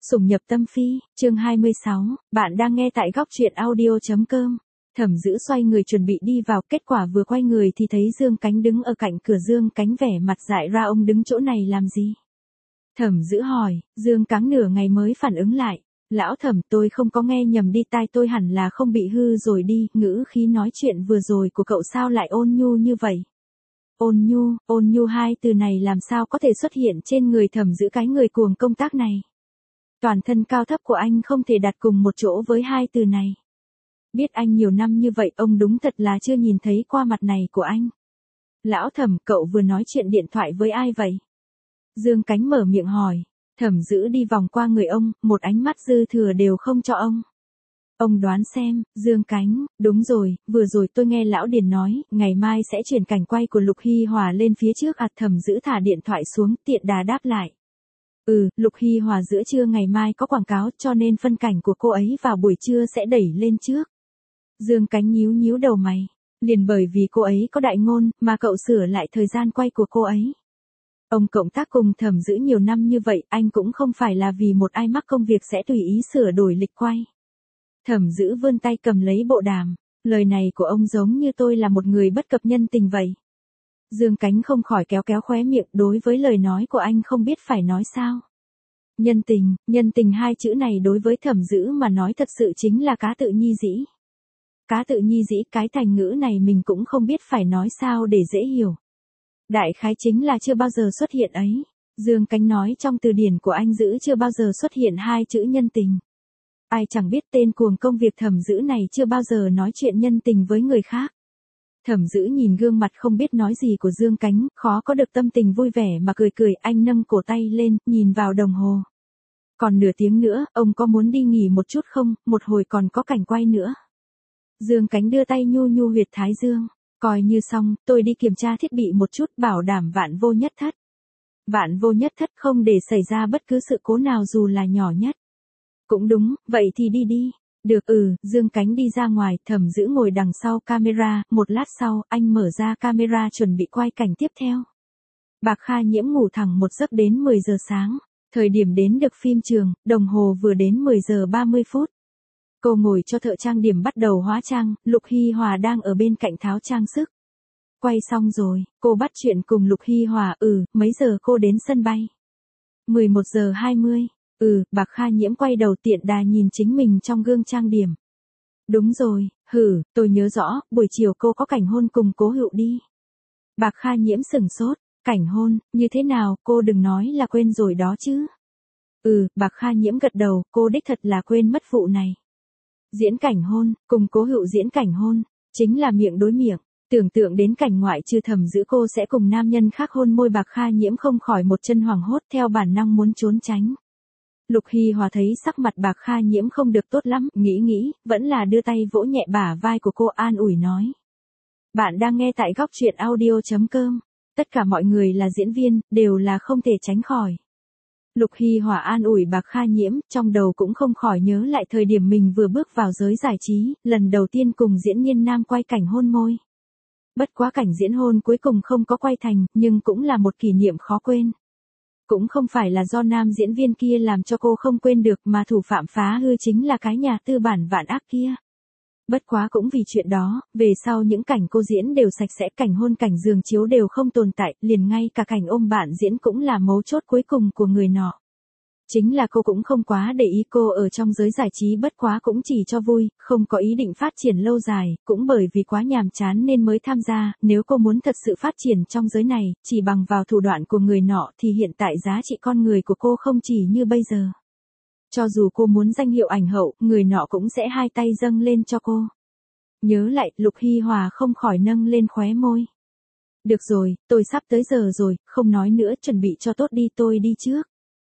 Sủng nhập tâm phi, chương 26, bạn đang nghe tại góc truyện audio.com. Thẩm Dữ xoay người chuẩn bị đi vào, kết quả vừa quay người thì thấy Dương Cánh đứng ở cạnh cửa. Dương Cánh vẻ mặt dại ra, ông đứng chỗ này làm gì? Thẩm Dữ hỏi. Dương Cánh nửa ngày mới phản ứng lại. Lão Thẩm, tôi không có nghe nhầm đi, tai tôi hẳn là không bị hư rồi đi. Ngữ khí nói chuyện vừa rồi của cậu sao lại ôn nhu như vậy? Ôn nhu hai từ này làm sao có thể xuất hiện trên người Thẩm Dữ, cái người cuồng công tác này? Toàn thân cao thấp của anh không thể đặt cùng một chỗ với hai từ này. Biết anh nhiều năm như vậy, ông đúng thật là chưa nhìn thấy qua mặt này của anh. Lão Thẩm, cậu vừa nói chuyện điện thoại với ai vậy? Dương Cánh mở miệng hỏi. Thẩm Dữ đi vòng qua người ông, một ánh mắt dư thừa đều không cho ông. Ông đoán xem. Dương Cánh, đúng rồi, vừa rồi tôi nghe Lão Điền nói, ngày mai sẽ chuyển cảnh quay của Lục Hy Hòa lên phía trước. Thẩm Dữ thả điện thoại xuống, tiện đà đáp lại. Lục Hy Hòa giữa trưa ngày mai có quảng cáo, cho nên phân cảnh của cô ấy vào buổi trưa sẽ đẩy lên trước. Dương Cánh nhíu đầu mày. Liền bởi vì cô ấy có đại ngôn, mà cậu sửa lại thời gian quay của cô ấy. Ông cộng tác cùng Thẩm Dữ nhiều năm như vậy, anh cũng không phải là vì một ai mắc công việc sẽ tùy ý sửa đổi lịch quay. Thẩm Dữ vươn tay cầm lấy bộ đàm. Lời này của ông giống như tôi là một người bất cập nhân tình vậy. Dương Cánh không khỏi kéo khóe miệng, đối với lời nói của anh không biết phải nói sao. Nhân tình hai chữ này đối với Thẩm Dữ mà nói thật sự chính là cá tự nhi dĩ. Cá tự nhi dĩ, cái thành ngữ này mình cũng không biết phải nói sao để dễ hiểu. Đại khái chính là chưa bao giờ xuất hiện ấy. Dương Cánh nói trong từ điển của anh Dữ chưa bao giờ xuất hiện hai chữ nhân tình. Ai chẳng biết tên cuồng công việc Thẩm Dữ này chưa bao giờ nói chuyện nhân tình với người khác. Thẩm Dữ nhìn gương mặt không biết nói gì của Dương Cánh, khó có được tâm tình vui vẻ mà cười, anh nâng cổ tay lên, nhìn vào đồng hồ. Còn nửa tiếng nữa, ông có muốn đi nghỉ một chút không, một hồi còn có cảnh quay nữa. Dương Cánh đưa tay nhu huyệt thái dương, coi như xong, tôi đi kiểm tra thiết bị một chút, bảo đảm vạn vô nhất thất. Vạn vô nhất thất, không để xảy ra bất cứ sự cố nào dù là nhỏ nhất. Cũng đúng, vậy thì đi. Được. Dương Cánh đi ra ngoài, Thẩm Dữ ngồi đằng sau camera, một lát sau, anh mở ra camera chuẩn bị quay cảnh tiếp theo. Bạc Kha Nhiễm ngủ thẳng một giấc đến 10 giờ sáng, thời điểm đến được phim trường, đồng hồ vừa đến 10 giờ 30 phút. Cô ngồi cho thợ trang điểm bắt đầu hóa trang, Lục Hy Hòa đang ở bên cạnh tháo trang sức. Quay xong rồi, cô bắt chuyện cùng Lục Hy Hòa. Mấy giờ cô đến sân bay? 11 giờ 20. Bạc Kha Nhiễm quay đầu tiện đà nhìn chính mình trong gương trang điểm. Đúng rồi, tôi nhớ rõ, buổi chiều cô có cảnh hôn cùng Cố Hựu đi. Bạc Kha Nhiễm sửng sốt, cảnh hôn, như thế nào, cô đừng nói là quên rồi đó chứ. Bạc Kha Nhiễm gật đầu, cô đích thật là quên mất vụ này. Diễn cảnh hôn, cùng Cố Hựu diễn cảnh hôn, chính là miệng đối miệng. Tưởng tượng đến cảnh ngoại trừ Thẩm Dữ cô sẽ cùng nam nhân khác hôn môi, Bạc Kha Nhiễm không khỏi một chân hoảng hốt, theo bản năng muốn trốn tránh. Lục Hy Hòa thấy sắc mặt Bạc Kha Nhiễm không được tốt lắm, nghĩ, vẫn là đưa tay vỗ nhẹ bả vai của cô, an ủi nói. Bạn đang nghe tại góc truyện audio.com. Tất cả mọi người là diễn viên, đều là không thể tránh khỏi. Lục Hy Hòa an ủi Bạc Kha Nhiễm, trong đầu cũng không khỏi nhớ lại thời điểm mình vừa bước vào giới giải trí, lần đầu tiên cùng diễn viên nam quay cảnh hôn môi. Bất quá cảnh diễn hôn cuối cùng không có quay thành, nhưng cũng là một kỷ niệm khó quên. Cũng không phải là do nam diễn viên kia làm cho cô không quên được, mà thủ phạm phá hư chính là cái nhà tư bản vạn ác kia. Bất quá cũng vì chuyện đó, về sau những cảnh cô diễn đều sạch sẽ, cảnh hôn cảnh giường chiếu đều không tồn tại, liền ngay cả cảnh ôm bạn diễn cũng là mấu chốt cuối cùng của người nọ. Chính là cô cũng không quá để ý, cô ở trong giới giải trí bất quá cũng chỉ cho vui, không có ý định phát triển lâu dài, cũng bởi vì quá nhàm chán nên mới tham gia, nếu cô muốn thật sự phát triển trong giới này, chỉ bằng vào thủ đoạn của người nọ thì hiện tại giá trị con người của cô không chỉ như bây giờ. Cho dù cô muốn danh hiệu ảnh hậu, người nọ cũng sẽ hai tay dâng lên cho cô. Nhớ lại, Lục Hy Hòa không khỏi nâng lên khóe môi. Được rồi, tôi sắp tới giờ rồi, không nói nữa, chuẩn bị cho tốt đi, tôi đi trước.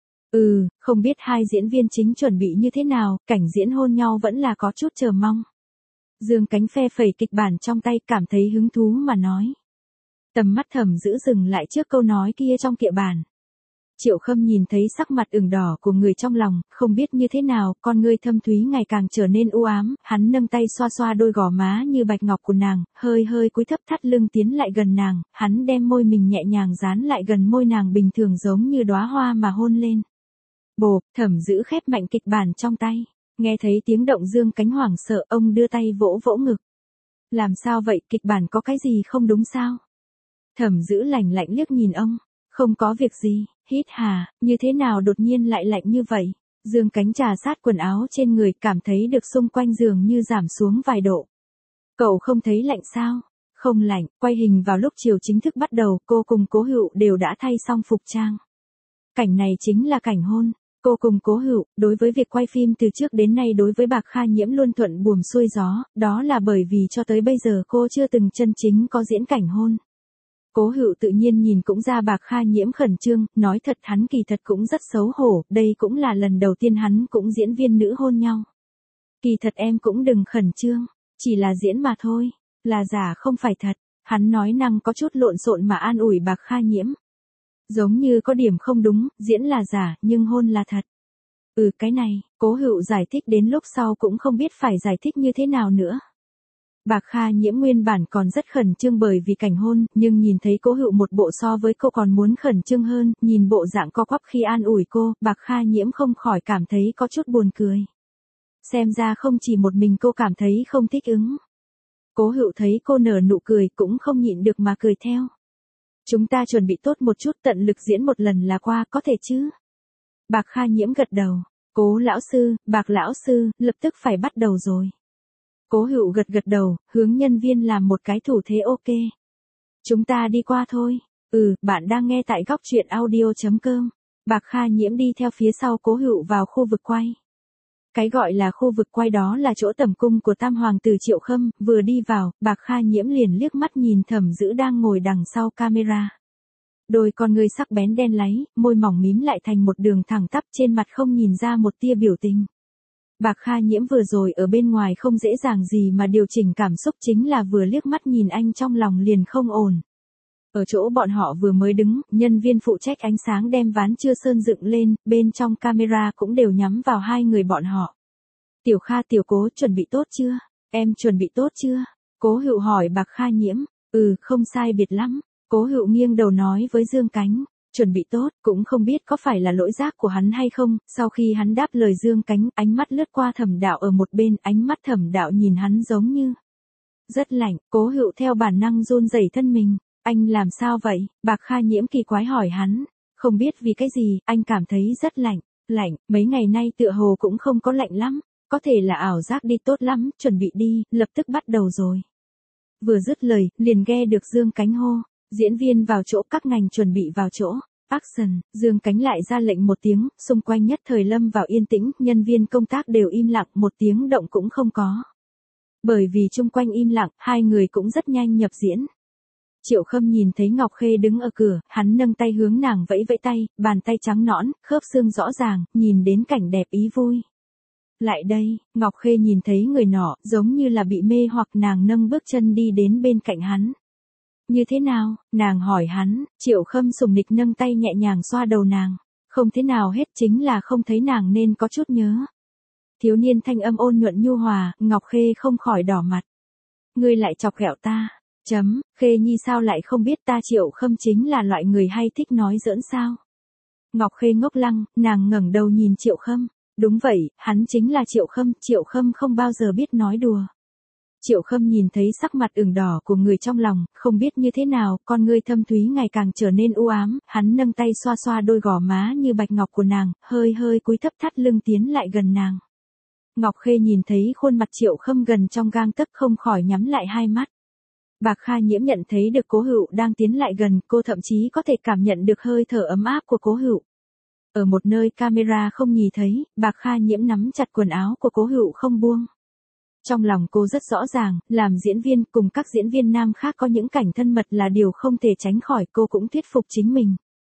Không biết hai diễn viên chính chuẩn bị như thế nào, cảnh diễn hôn nhau vẫn là có chút chờ mong. Dương Cánh phe phẩy kịch bản trong tay, cảm thấy hứng thú mà nói. Tầm mắt Thẩm Dữ dừng lại trước câu nói kia trong kệ bản. Triệu Khâm nhìn thấy sắc mặt ửng đỏ của người trong lòng, không biết như thế nào, con ngươi thâm thúy ngày càng trở nên u ám, hắn nâng tay xoa đôi gò má như bạch ngọc của nàng, hơi cúi thấp thắt lưng tiến lại gần nàng, hắn đem môi mình nhẹ nhàng dán lại gần môi nàng, bình thường giống như đóa hoa mà hôn lên. Bộp, Thẩm Dữ khép mạnh kịch bản trong tay. Nghe thấy tiếng động Dương Cánh hoảng sợ, ông đưa tay vỗ vỗ ngực. Làm sao vậy, kịch bản có cái gì không đúng sao? Thẩm Dữ lạnh lạnh liếc nhìn ông. Không có việc gì, hít hà, như thế nào đột nhiên lại lạnh như vậy? Dương Cánh trà sát quần áo trên người, cảm thấy được xung quanh giường như giảm xuống vài độ. Cậu không thấy lạnh sao? Không lạnh, quay hình vào lúc chiều chính thức bắt đầu, cô cùng Cố Hựu đều đã thay xong phục trang. Cảnh này chính là cảnh hôn. Cô cùng Cố Hựu, đối với việc quay phim từ trước đến nay đối với Bạc Kha Nhiễm luôn thuận buồm xuôi gió, đó là bởi vì cho tới bây giờ cô chưa từng chân chính có diễn cảnh hôn. Cố Hựu tự nhiên nhìn cũng ra Bạc Kha Nhiễm khẩn trương, nói thật hắn kỳ thật cũng rất xấu hổ, đây cũng là lần đầu tiên hắn cũng diễn viên nữ hôn nhau. Kỳ thật em cũng đừng khẩn trương, chỉ là diễn mà thôi, là giả không phải thật, hắn nói năng có chút lộn xộn mà an ủi Bạc Kha Nhiễm. Giống như có điểm không đúng, diễn là giả, nhưng hôn là thật. Cái này, Cố Hựu giải thích đến lúc sau cũng không biết phải giải thích như thế nào nữa. Bạc Kha Nhiễm nguyên bản còn rất khẩn trương bởi vì cảnh hôn, nhưng nhìn thấy Cố Hựu một bộ so với cô còn muốn khẩn trương hơn, nhìn bộ dạng co quắp khi an ủi cô, Bạc Kha Nhiễm không khỏi cảm thấy có chút buồn cười. Xem ra không chỉ một mình cô cảm thấy không thích ứng. Cố Hựu thấy cô nở nụ cười cũng không nhịn được mà cười theo. Chúng ta chuẩn bị tốt một chút, tận lực diễn một lần là qua, có thể chứ? Bạc Kha Nhiễm gật đầu. Cố lão sư, Bạc lão sư, lập tức phải bắt đầu rồi. Cố Hựu gật gật đầu, hướng nhân viên làm một cái thủ thế ok. Chúng ta đi qua thôi. Bạn đang nghe tại góc truyện audio.com. Bạc Kha Nhiễm đi theo phía sau Cố Hựu vào khu vực quay. Cái gọi là khu vực quay đó là chỗ tẩm cung của Tam Hoàng tử Triệu Khâm, vừa đi vào, Bạc Kha Nhiễm liền liếc mắt nhìn Thẩm Dữ đang ngồi đằng sau camera. Đôi con ngươi sắc bén đen láy, môi mỏng mím lại thành một đường thẳng tắp, trên mặt không nhìn ra một tia biểu tình. Bạc Kha Nhiễm vừa rồi ở bên ngoài không dễ dàng gì mà điều chỉnh cảm xúc, chính là vừa liếc mắt nhìn anh trong lòng liền không ổn. Ở chỗ bọn họ vừa mới đứng, nhân viên phụ trách ánh sáng đem ván chưa sơn dựng lên, bên trong camera cũng đều nhắm vào hai người bọn họ. Tiểu Kha Tiểu Cố chuẩn bị tốt chưa? Em chuẩn bị tốt chưa? Cố Hựu hỏi Bạc Kha Nhiễm. Không sai biệt lắm. Cố Hựu nghiêng đầu nói với Dương Cánh. Chuẩn bị tốt, cũng không biết có phải là lỗi giác của hắn hay không. Sau khi hắn đáp lời Dương Cánh, ánh mắt lướt qua Thẩm Đạo ở một bên, ánh mắt Thẩm Đạo nhìn hắn giống như rất lạnh. Cố Hựu theo bản năng run rẩy thân mình. Anh làm sao vậy? Bạc Kha Nhiễm kỳ quái hỏi hắn. Không biết vì cái gì, anh cảm thấy rất lạnh. Lạnh, mấy ngày nay tựa hồ cũng không có lạnh lắm. Có thể là ảo giác đi, tốt lắm, chuẩn bị đi, lập tức bắt đầu rồi. Vừa dứt lời, liền nghe được Dương Cánh hô. Diễn viên vào chỗ, các ngành chuẩn bị vào chỗ. Action, Dương Cánh lại ra lệnh một tiếng, xung quanh nhất thời lâm vào yên tĩnh, nhân viên công tác đều im lặng, một tiếng động cũng không có. Bởi vì chung quanh im lặng, hai người cũng rất nhanh nhập diễn. Triệu Khâm nhìn thấy Ngọc Khê đứng ở cửa, hắn nâng tay hướng nàng vẫy vẫy tay, bàn tay trắng nõn, khớp xương rõ ràng, nhìn đến cảnh đẹp ý vui. Lại đây, Ngọc Khê nhìn thấy người nọ, giống như là bị mê hoặc, nàng nâng bước chân đi đến bên cạnh hắn. Như thế nào? Nàng hỏi hắn. Triệu Khâm sùng nịch nâng tay nhẹ nhàng xoa đầu nàng. Không thế nào hết, chính là không thấy nàng nên có chút nhớ. Thiếu niên thanh âm ôn nhuận nhu hòa, Ngọc Khê không khỏi đỏ mặt. Ngươi lại chọc ghẹo ta. Khê Nhi sao lại không biết ta Triệu Khâm chính là loại người hay thích nói giỡn sao? Ngọc Khê ngốc lăng, nàng ngẩng đầu nhìn Triệu Khâm. Đúng vậy, hắn chính là Triệu Khâm không bao giờ biết nói đùa. Triệu Khâm nhìn thấy sắc mặt ửng đỏ của người trong lòng, không biết như thế nào, con ngươi thâm thúy ngày càng trở nên u ám, hắn nâng tay xoa xoa đôi gò má như bạch ngọc của nàng, hơi hơi cúi thấp thắt lưng tiến lại gần nàng. Ngọc Khê nhìn thấy khuôn mặt Triệu Khâm gần trong gang tấc không khỏi nhắm lại hai mắt. Bạc Kha Nhiễm nhận thấy được Cố Hựu đang tiến lại gần, cô thậm chí có thể cảm nhận được hơi thở ấm áp của Cố Hựu. Ở một nơi camera không nhìn thấy, Bạc Kha Nhiễm nắm chặt quần áo của Cố Hựu không buông. Trong lòng cô rất rõ ràng, làm diễn viên cùng các diễn viên nam khác có những cảnh thân mật là điều không thể tránh khỏi, cô cũng thuyết phục chính mình.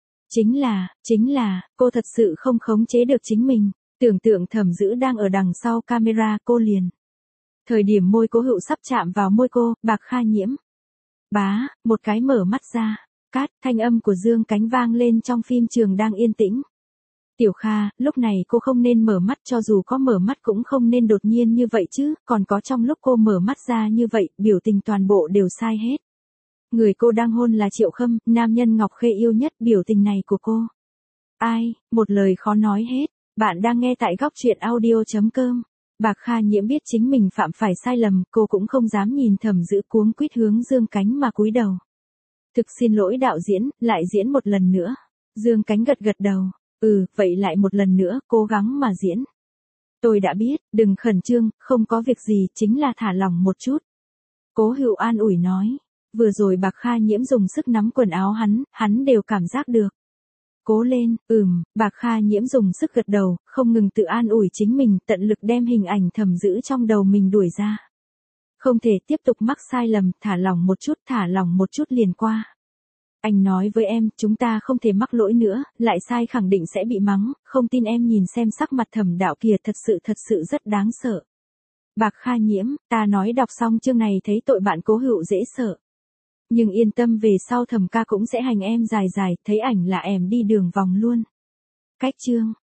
Chính là, cô thật sự không khống chế được chính mình. Tưởng tượng Thẩm Dữ đang ở đằng sau camera, cô liền. Thời điểm môi Cố Hựu sắp chạm vào môi cô, Bạc Kha Nhiễm. Bá, một cái mở mắt ra. Cát, thanh âm của Dương Cánh vang lên trong phim trường đang yên tĩnh. Tiểu Kha, lúc này cô không nên mở mắt, cho dù có mở mắt cũng không nên đột nhiên như vậy chứ, còn có trong lúc cô mở mắt ra như vậy, biểu tình toàn bộ đều sai hết. Người cô đang hôn là Triệu Khâm, nam nhân Ngọc Khê yêu nhất, biểu tình này của cô. Ai, một lời khó nói hết. Bạn đang nghe tại góc truyện audio.com. Bạc Kha Nhiễm biết chính mình phạm phải sai lầm, cô cũng không dám nhìn Thẩm Dữ cuống quýt hướng Dương Cánh mà cúi đầu. Thực xin lỗi đạo diễn, lại diễn một lần nữa. Dương Cánh gật gật đầu. Vậy lại một lần nữa, cố gắng mà diễn. Tôi đã biết, đừng khẩn trương, không có việc gì, chính là thả lỏng một chút. Cố Hữu an ủi nói. Vừa rồi Bạc Kha Nhiễm dùng sức nắm quần áo hắn đều cảm giác được. Cố lên, Bạc Kha Nhiễm dùng sức gật đầu, không ngừng tự an ủi chính mình, tận lực đem hình ảnh Thẩm Dữ trong đầu mình đuổi ra. Không thể tiếp tục mắc sai lầm, thả lỏng một chút liền qua. Anh nói với em, chúng ta không thể mắc lỗi nữa, lại sai khẳng định sẽ bị mắng, không tin em nhìn xem sắc mặt Thẩm đạo kìa, thật sự rất đáng sợ. Bạc Kha Nhiễm, ta nói đọc xong chương này thấy tội bạn Cố Hữu dễ sợ. Nhưng yên tâm, về sau Thẩm ca cũng sẽ hành em dài, thấy ảnh là em đi đường vòng luôn. Cách chương.